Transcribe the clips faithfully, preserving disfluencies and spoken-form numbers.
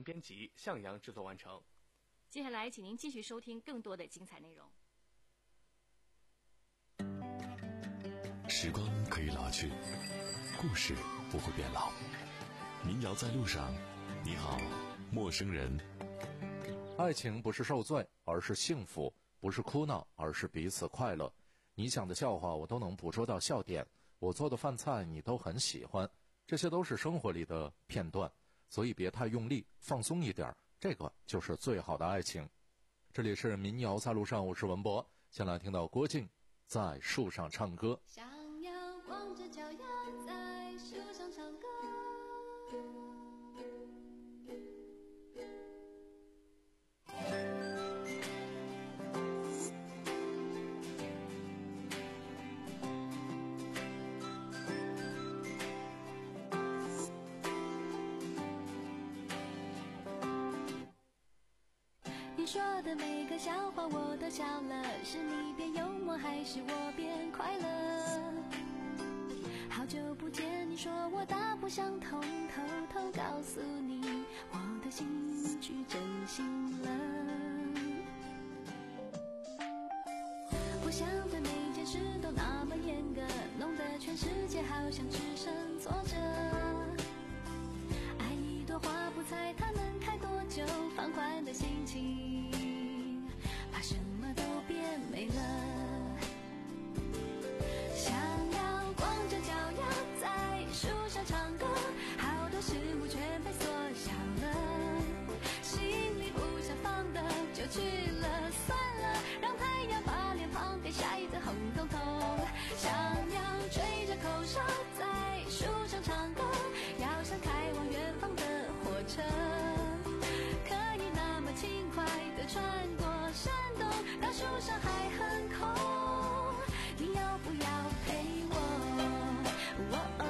编辑，向阳制作完成。 接下来，请您继续收听更多的精彩内容。 时光可以老去，故事不会变老。民谣在路上，你好，陌生人。 爱情不是受罪，而是幸福；不是哭闹，而是彼此快乐。你讲的笑话我都能捕捉到笑点，我做的饭菜你都很喜欢，这些都是生活里的片段，所以别太用力，放松一点，这个就是最好的爱情。这里是民谣在路上，我是文博。先来听到郭靖在树上唱歌。 想要光着脚丫在树上唱歌，你说的每个笑话我都笑了，是你变幽默还是我变快乐？好久不见，你说我大不相同，偷偷告诉你我的兴趣真心了。不想对每件事都那么严格，弄得全世界好像只剩作者。爱一朵花不猜它能开多久，放宽的心情把什么都变美了。想要光着脚丫在树上唱歌，好多事物全被缩小了，心里不想放的就去了，算了，让太阳把脸庞给晒得红彤彤。想要吹着口哨在树上唱歌，要像开往远方的火车，可以那么轻快地穿过山洞，大树上还很空，你要不要陪我？哦哦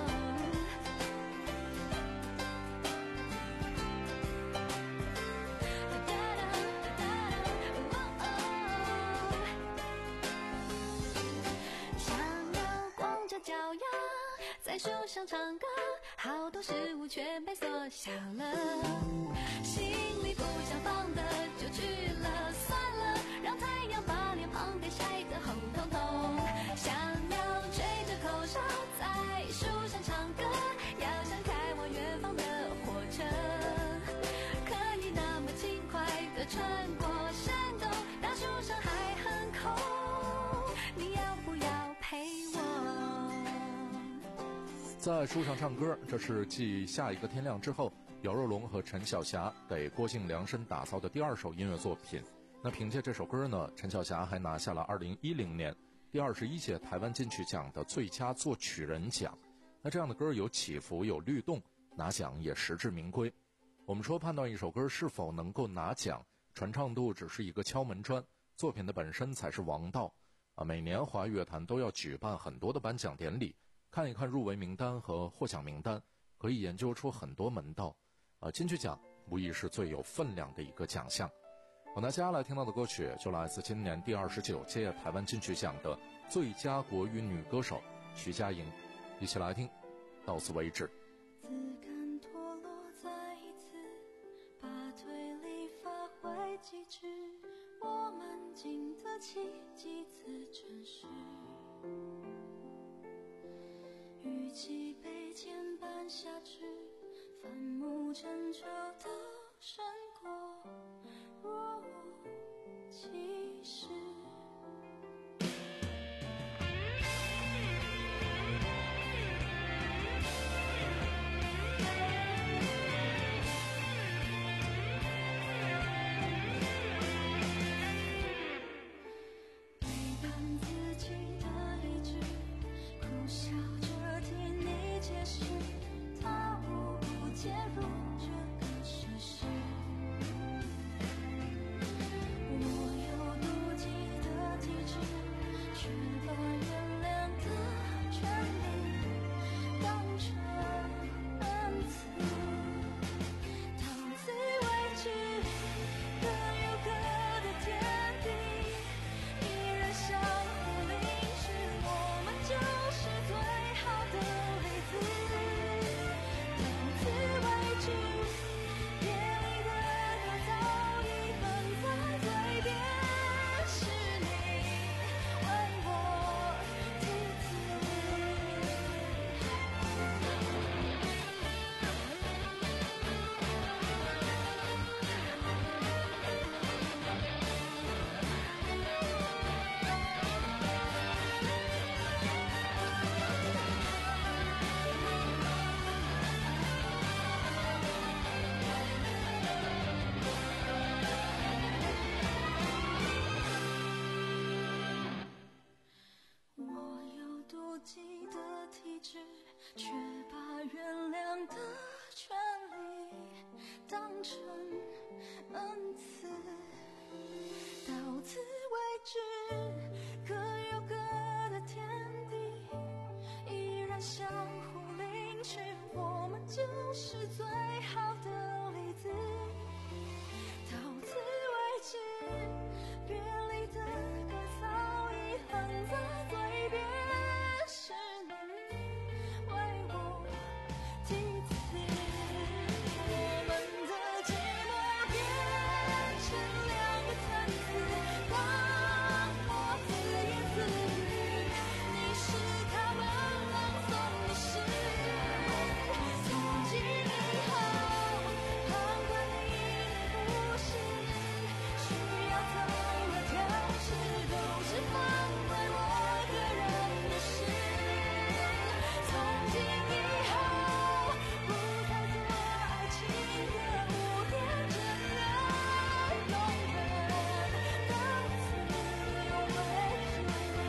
脚丫在树上唱歌，好多事物全被缩小了，心里不想放的就去了，算了，让太阳把脸庞给晒得红彤彤。想要吹着口哨在树上唱歌，要像开往远方的火车，可以那么轻快地穿过山洞，大树上还很空，你要不要陪我？ 在树上唱歌，这是继下一个天亮之后，姚若龙和陈小霞给郭靖量身打造的第二首音乐作品。那凭借这首歌呢，陈小霞还拿下了二零一零年第二十一届台湾金曲奖的最佳作曲人奖。那这样的歌有起伏有律动，拿奖也实至名归。我们说判断一首歌是否能够拿奖，传唱度只是一个敲门砖，作品的本身才是王道啊！每年华语乐坛都要举办很多的颁奖典礼，看一看入围名单和获奖名单，可以研究出很多门道。呃，金曲奖无疑是最有分量的一个奖项。我拿接下来听到的歌曲就来自今年第二十九届台湾金曲奖的最佳国语女歌手徐佳莹，一起来听，到此为止。 自甘脱落再一次，把推理发挥极致，我们经得起几次尘世。与其被牵绊下去，反目成仇的胜过若无其事。被成恩赐。到此为止，各有各的天地，依然相互凌迟，我们就是最好的例子。到此为止，别离的歌早已哼在嘴边，是你为我题词。我们的寂寞变成两个层次，让我自言自语，你是他们朗诵的诗。从今以后，旁观你的故事，需要怎么调试，都是放在我个人的事。从今以后，不再做爱情的无天真的永远，到此为止。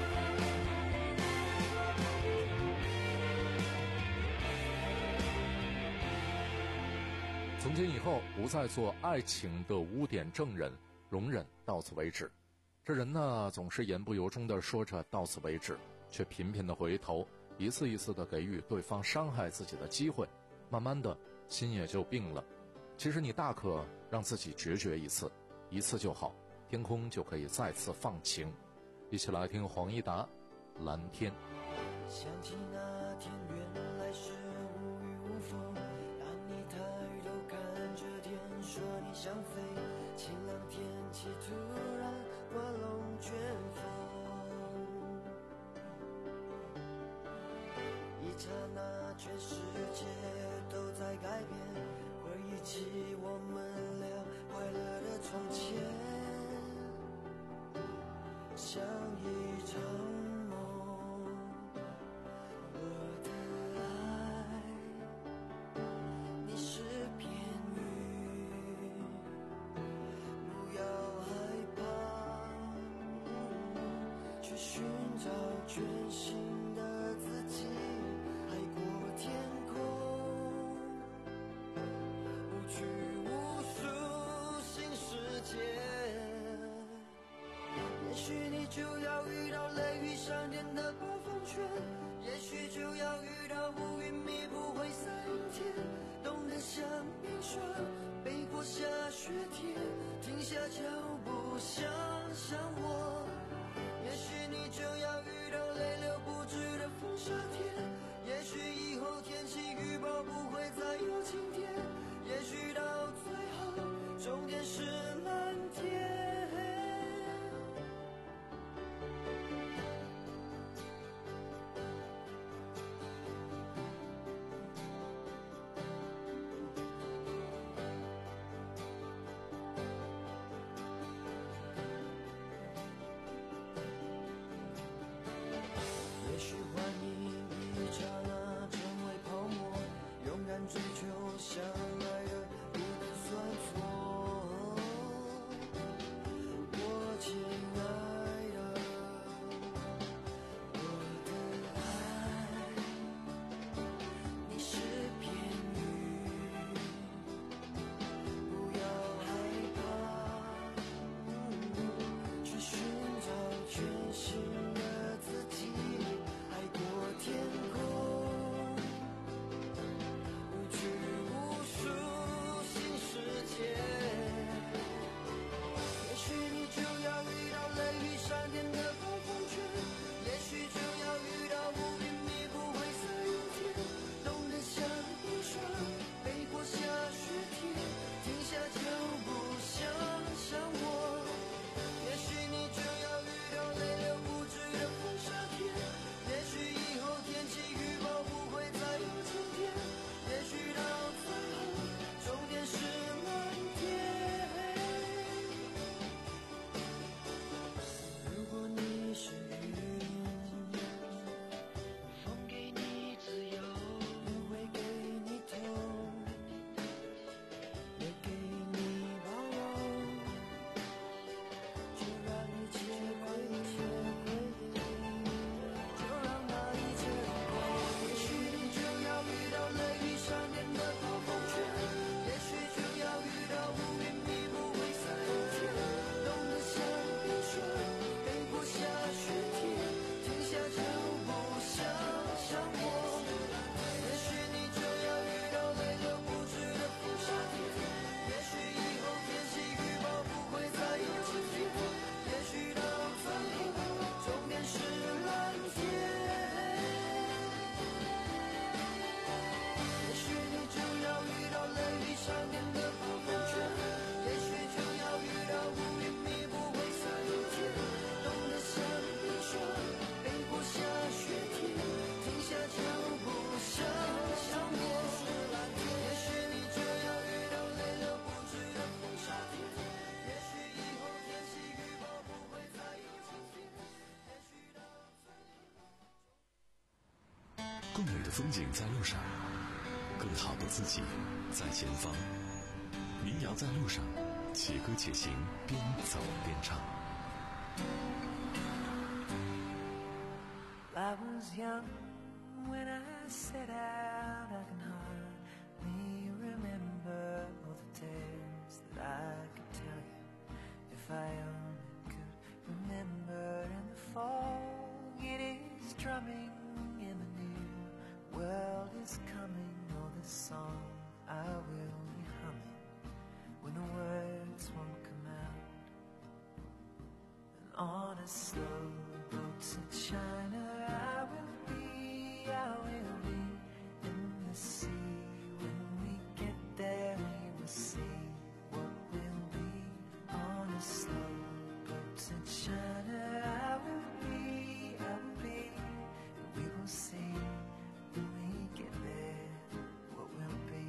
从今以后不再做爱情的污点证人，容忍到此为止。这人呢，总是言不由衷地说着到此为止，却频频地回头，一次一次地给予对方伤害自己的机会，慢慢的心也就病了。其实你大可让自己决绝一次，一次就好，天空就可以再次放晴。一起来听黄义达《蓝天》。 想起那天原来是无雨无风，当你抬头看着天说你想飞，晴朗天气突然刮龙卷风，一刹那全世界都在改变，回忆起我们俩快乐的从前，像一场梦。我的爱，你是片云，不要害怕，去寻找全新的自己，海阔天空，无拘无束新世界。也许你就要遇到雷雨闪电的暴风圈，也许就要遇到乌云密布灰色阴天，冻得像冰霜，背过下雪天，停下脚步想想我。也许你就要遇到泪流不止的风沙天，也许以后天气预报不会再有晴天，也许到最后终点是蓝天。也许幻影一刹那成为泡沫，勇敢追求相爱的不能算错。我亲爱的，我的爱，你是片云，不要害怕，去寻找全新的自己，海阔天空，无拘无束新世界。也许你就要遇到雷雨闪电的暴风圈，也许就要遇到乌云密布灰色阴天，冻得像冰霜，背过下雪天，停下脚步想想我。也许你就要遇到泪流不止的风沙天，也许以后天气预报不会再有晴天，也许到最后终点是蓝天。如果你是云，风给你自由，雨会给你痛，也给你包容。 更美的风景在路上，更好的自己在前方。民谣在路上，且歌且行，边走边唱。 I was young when I set out. I can hardly remember all the tales that I could tell you. If I only could remember in the fog, it is drumming in the new world is coming. Oh, this song I will be humming when the words won't come out. And on a slow boat to China I will be, I will be in the sea. When we get there we will see what will be. On a slow boat to China I will be, I will be, and we will see when we get there what will be.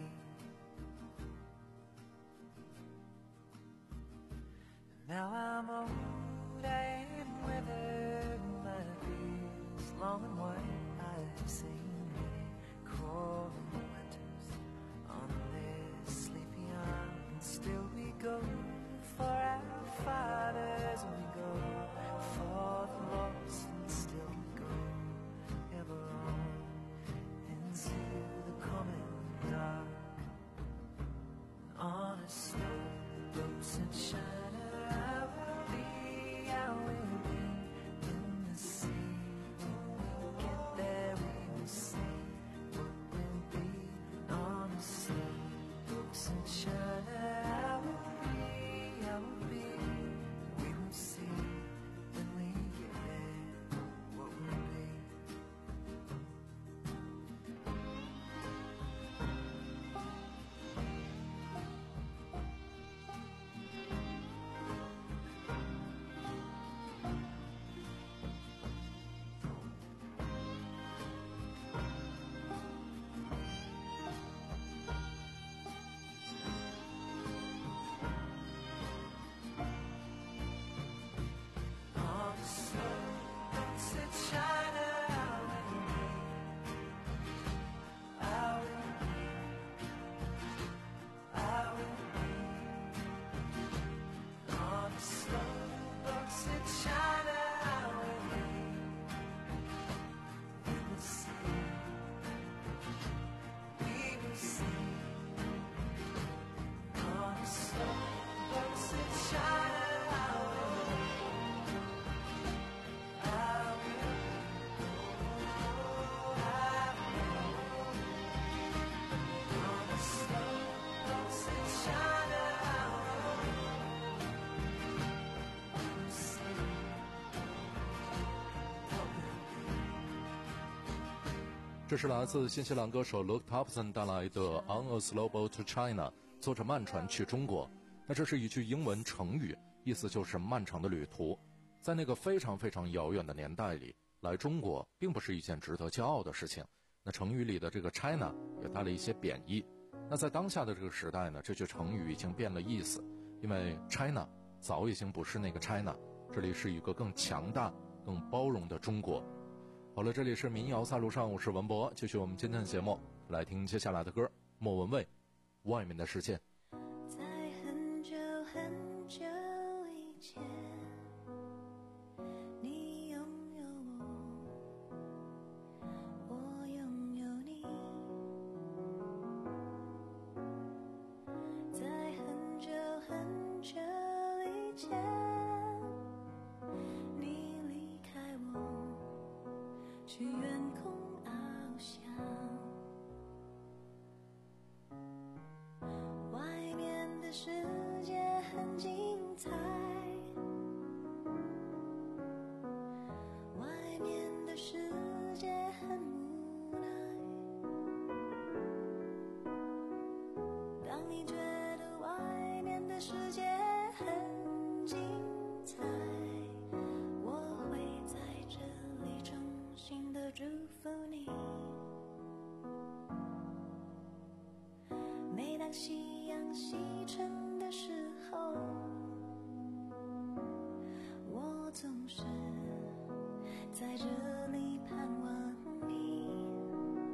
And now I'm old, I am weathered, my beard's long and white. I've seen many cold winters on this sleepy island, and still we go for our fathers, and we go for the lost, and still we go ever on into the coming dark. And on a slow boat to China I will be, I will be in the sea. When we get there we will see what will be. On a slow boat to China I will be, I will be, we will see when we get there what will be. On a slow boat to China I will be, I will be, I will be. On a slow boat to China I will be, we will see, we will see. On a slow boat to China I will be, I will, I will. On a slow boat to China I will be, we will see what will be. 这是来自新西兰歌手 Luke Thompson 带来的 On a Slow Boat to China， 坐着慢船去中国。那这是一句英文成语，意思就是漫长的旅途。在那个非常非常遥远的年代里，来中国并不是一件值得骄傲的事情。那成语里的这个 China 也带了一些贬义。那在当下的这个时代呢，这句成语已经变了意思，因为 China 早已经不是那个 China， 这里是一个更强大、更包容的中国。好了，这里是民谣在路上，我是文博，继续我们今天的节目，来听接下来的歌，莫文蔚，外面的世界。 在很久很久以前，你拥有我，我拥有你。在很久很久以前，你离开我，去远空翱翔。外面的世界很精彩，外面的世界很无奈。当你觉得外面的世界很精彩，我会在这里衷心的祝福你。每当夕阳西沉的时候，我总是在这里盼望你。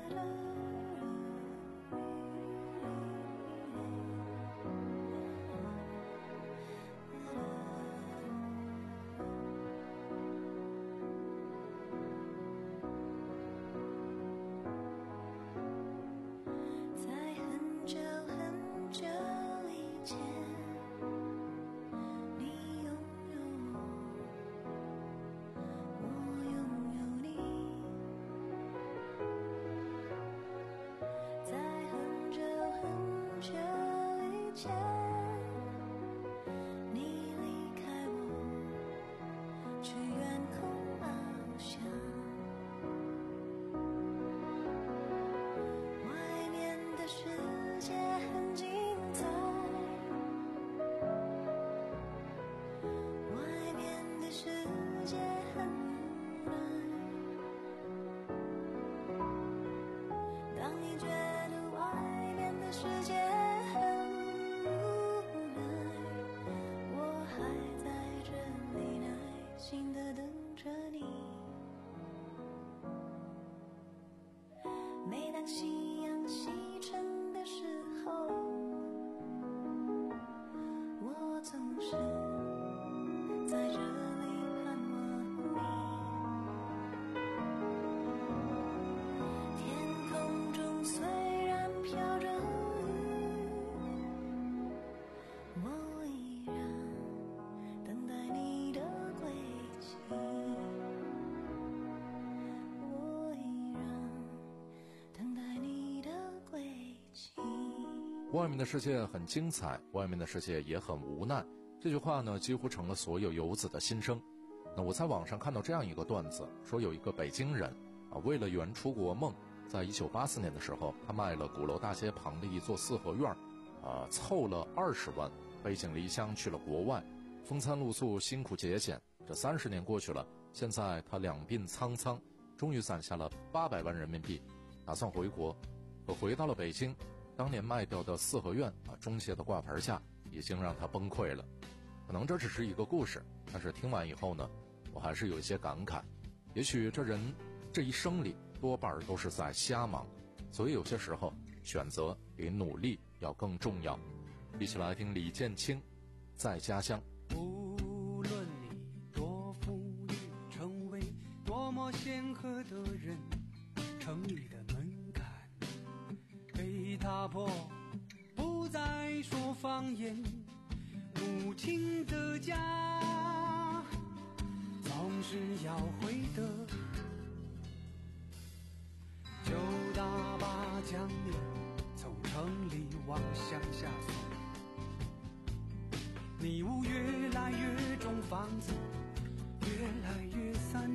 夕阳西沉的时候，我总是在这里盼望你。天空中虽然飘着雨，我依然等待你的归期。 外面的世界很精彩，外面的世界也很无奈。这句话呢，几乎成了所有游子的心声。那我在网上看到这样一个段子，说有一个北京人啊，为了圆出国梦，在一九八四年的时候，他卖了鼓楼大街旁的一座四合院，啊，凑了二十万，背井离乡去了国外，风餐露宿，辛苦节俭。这三十年过去了，现在他两鬓苍苍，终于攒下了八百万人民币，打算回国。可回到了北京，当年卖掉的四合院啊，中介的挂牌价已经让他崩溃了。可能这只是一个故事，但是听完以后呢，我还是有一些感慨。也许这人这一生里多半都是在瞎忙，所以有些时候选择比努力要更重要。一起来听李建清《在家乡》。 无论你多富裕，成为多么显赫的人，成语的门槛被打破，不再说方言。母亲的家总是要回的，就大把将你从城里往乡下送。迷雾越来越重，房子越来越散，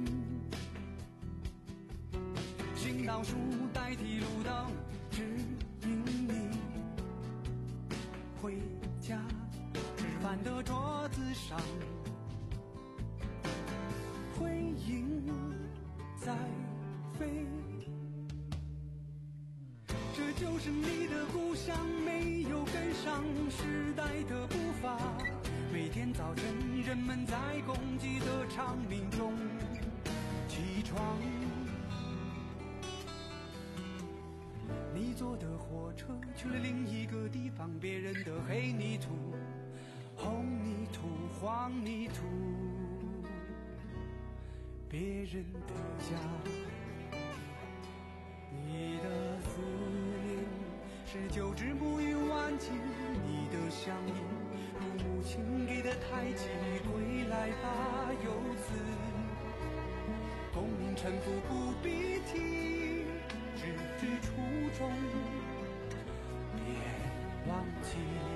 行道树代替路灯，指引你回家。吃饭的桌子上，回音在飞。这就是你的故乡，没有跟上时代的步伐。每天早晨，人们在公鸡的长鸣中起床。你坐的火车去了另一个地方，别人的黑泥土、红泥土、黄泥土，别人的家。你的思念是九只暮云挽起你的乡音，如母亲给的太极，归来吧游子，功名臣服不必提，只知初衷别忘记。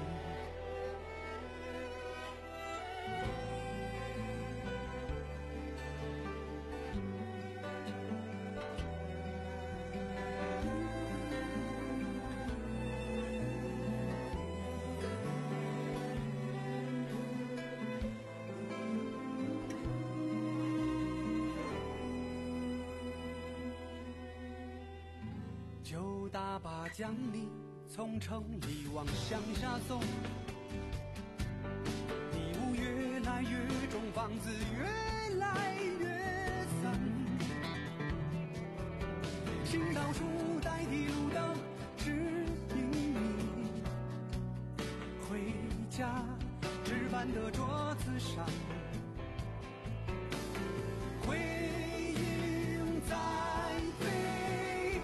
就大把将你从城里往乡下送，迷雾越来越重，房子越来越散，行道树代替路灯指引你回家。吃饭的桌子上，回音在飞。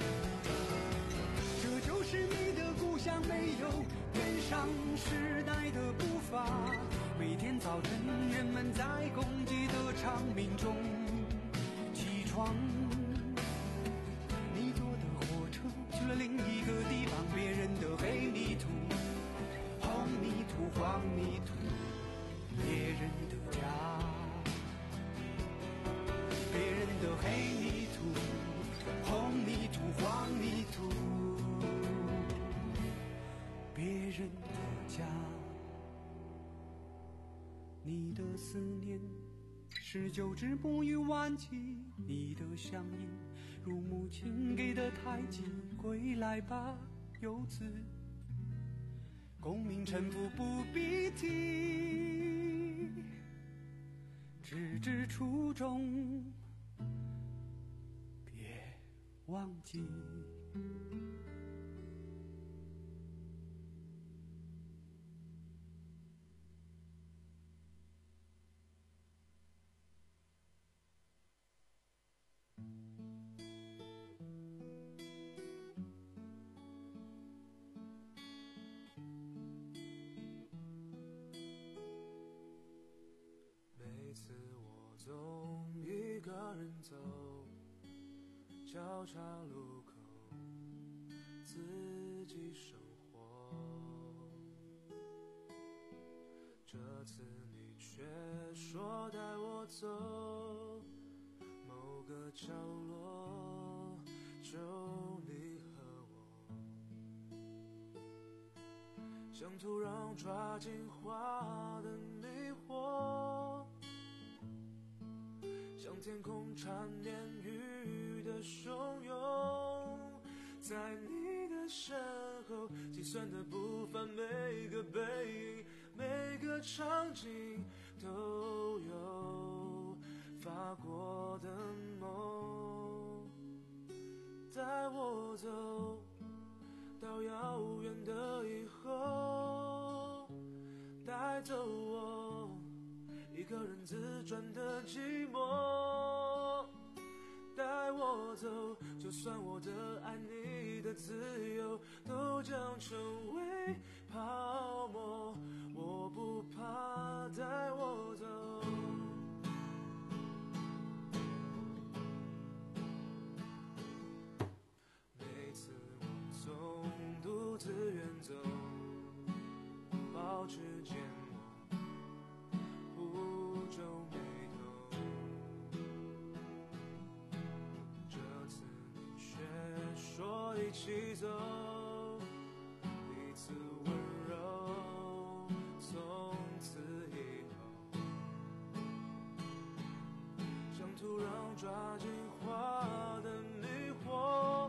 这就是你的故乡，没有跟上时代的步伐。每天早晨，人们在公鸡的长鸣中起床。你坐的火车去了另一个地方，别人的黑泥土、红泥土、黄泥土，别人的家。别人的黑泥土、红泥土、黄泥土，别人的家。你的思念是久治不愈顽疾，你的乡音如母亲给的胎记。归来吧，游子，功名臣服不必提，只知初衷，别忘记。 总一个人走，交叉路口，自己生活。这次你却说带我走，某个角落，就你和我，像土壤抓紧花的迷惑，像天空缠绵雨的汹涌，在你的身后计算的步伐，每个背影，每个场景都有发过的梦。带我走到遥远的以后，带走我一个人自转的寂寞。带我走，就算我的爱你的自由都将成为泡沫，我不怕。带我走，每次我总独自远走，保持缄默，不皱眉头。这次你却说一起走，彼此温柔，从此以后，像土壤抓紧花的迷惑，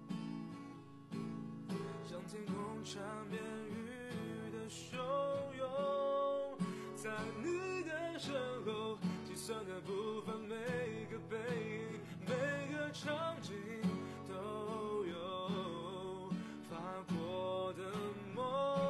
像天空缠绵雨的汹涌，在你的身后计算的步伐，每个背影，每个场景都有发过的梦。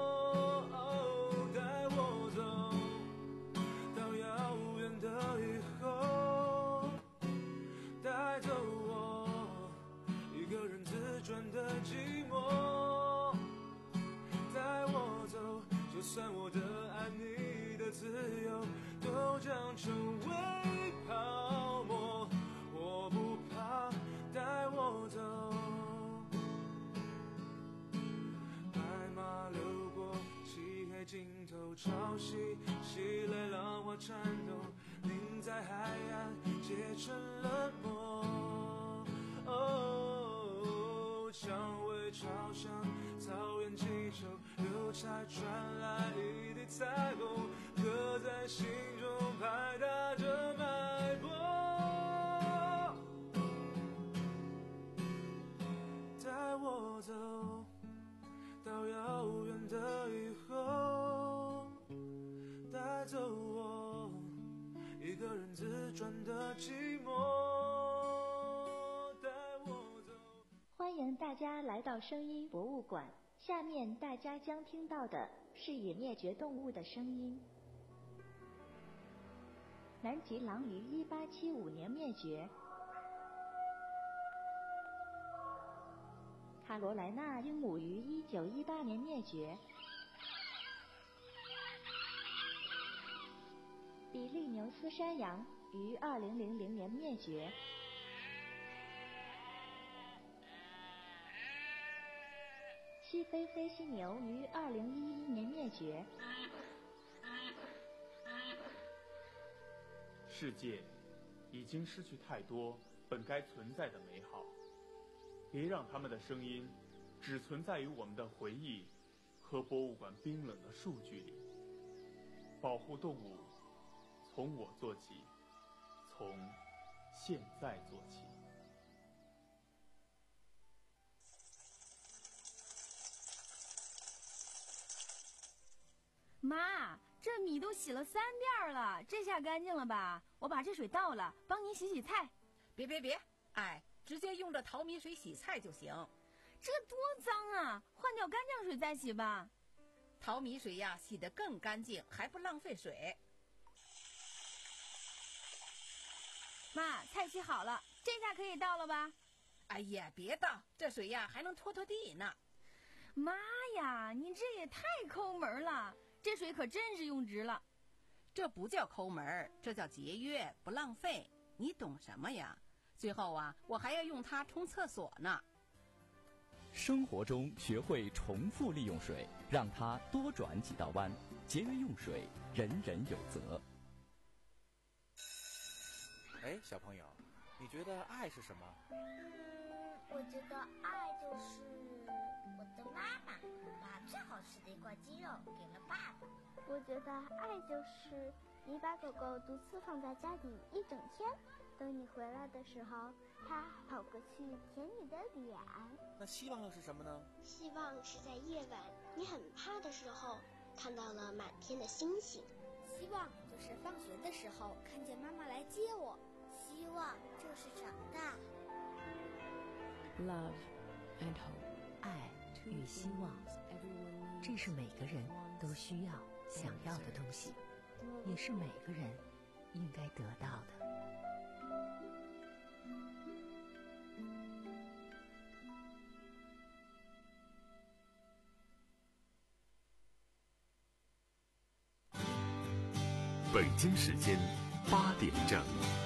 带我走到遥远的以后，带走我一个人自转的寂寞。带我走，就算我的爱你的自由都将成为泡沫，我不怕。带我走，白马流过漆黑尽头，潮汐袭来，浪花颤抖，凝在海岸结成了沫。哦，蔷薇朝向草原祈求，邮差传来一地彩虹，刻在心中拍打着脉搏。带我走到遥远的以后，带走我一个人自转的寂寞。带我走。 家来到声音博物馆，下面大家将听到的是已灭绝动物的声音。南极狼于一八七五年灭绝，卡罗莱纳鹦鹉于一九一八年灭绝，比利牛斯山羊于二零零零年灭绝。西非飞犀牛于二零一一年灭绝。 世界已经失去太多本该存在的美好，别让他们的声音只存在于我们的回忆和博物馆冰冷的数据里。保护动物，从我做起，从现在做起。 妈，这米都洗了三遍了，这下干净了吧？我把这水倒了，帮您洗洗菜。 别别别，哎，直接用这淘米水洗菜就行。 这多脏啊，换掉干净水再洗吧。 淘米水呀，洗得更干净，还不浪费水。 妈，菜洗好了，这下可以倒了吧？ 哎呀，别倒，这水呀还能拖拖地呢。 妈呀，你这也太抠门了，这水可真是用值了。 这不叫抠门，这叫节约，不浪费。你懂什么呀？最后啊，我还要用它冲厕所呢。 生活中学会重复利用水，让它多转几道弯，节约用水，人人有责。 哎，小朋友，你觉得爱是什么？ 嗯，我觉得爱就是我的妈妈把最好吃的一块鸡肉给了爸爸。 我觉得爱就是你把狗狗独自放在家里一整天，等你回来的时候，它跑过去舔你的脸。 那希望又是什么呢？ 希望是在夜晚你很怕的时候，看到了满天的星星。 希望就是放学的时候看见妈妈来接我。 希望就是长大。 Love and hope， 爱与希望，这是每个人都需要、想要的东西，也是每个人应该得到的。 北京时间八点整。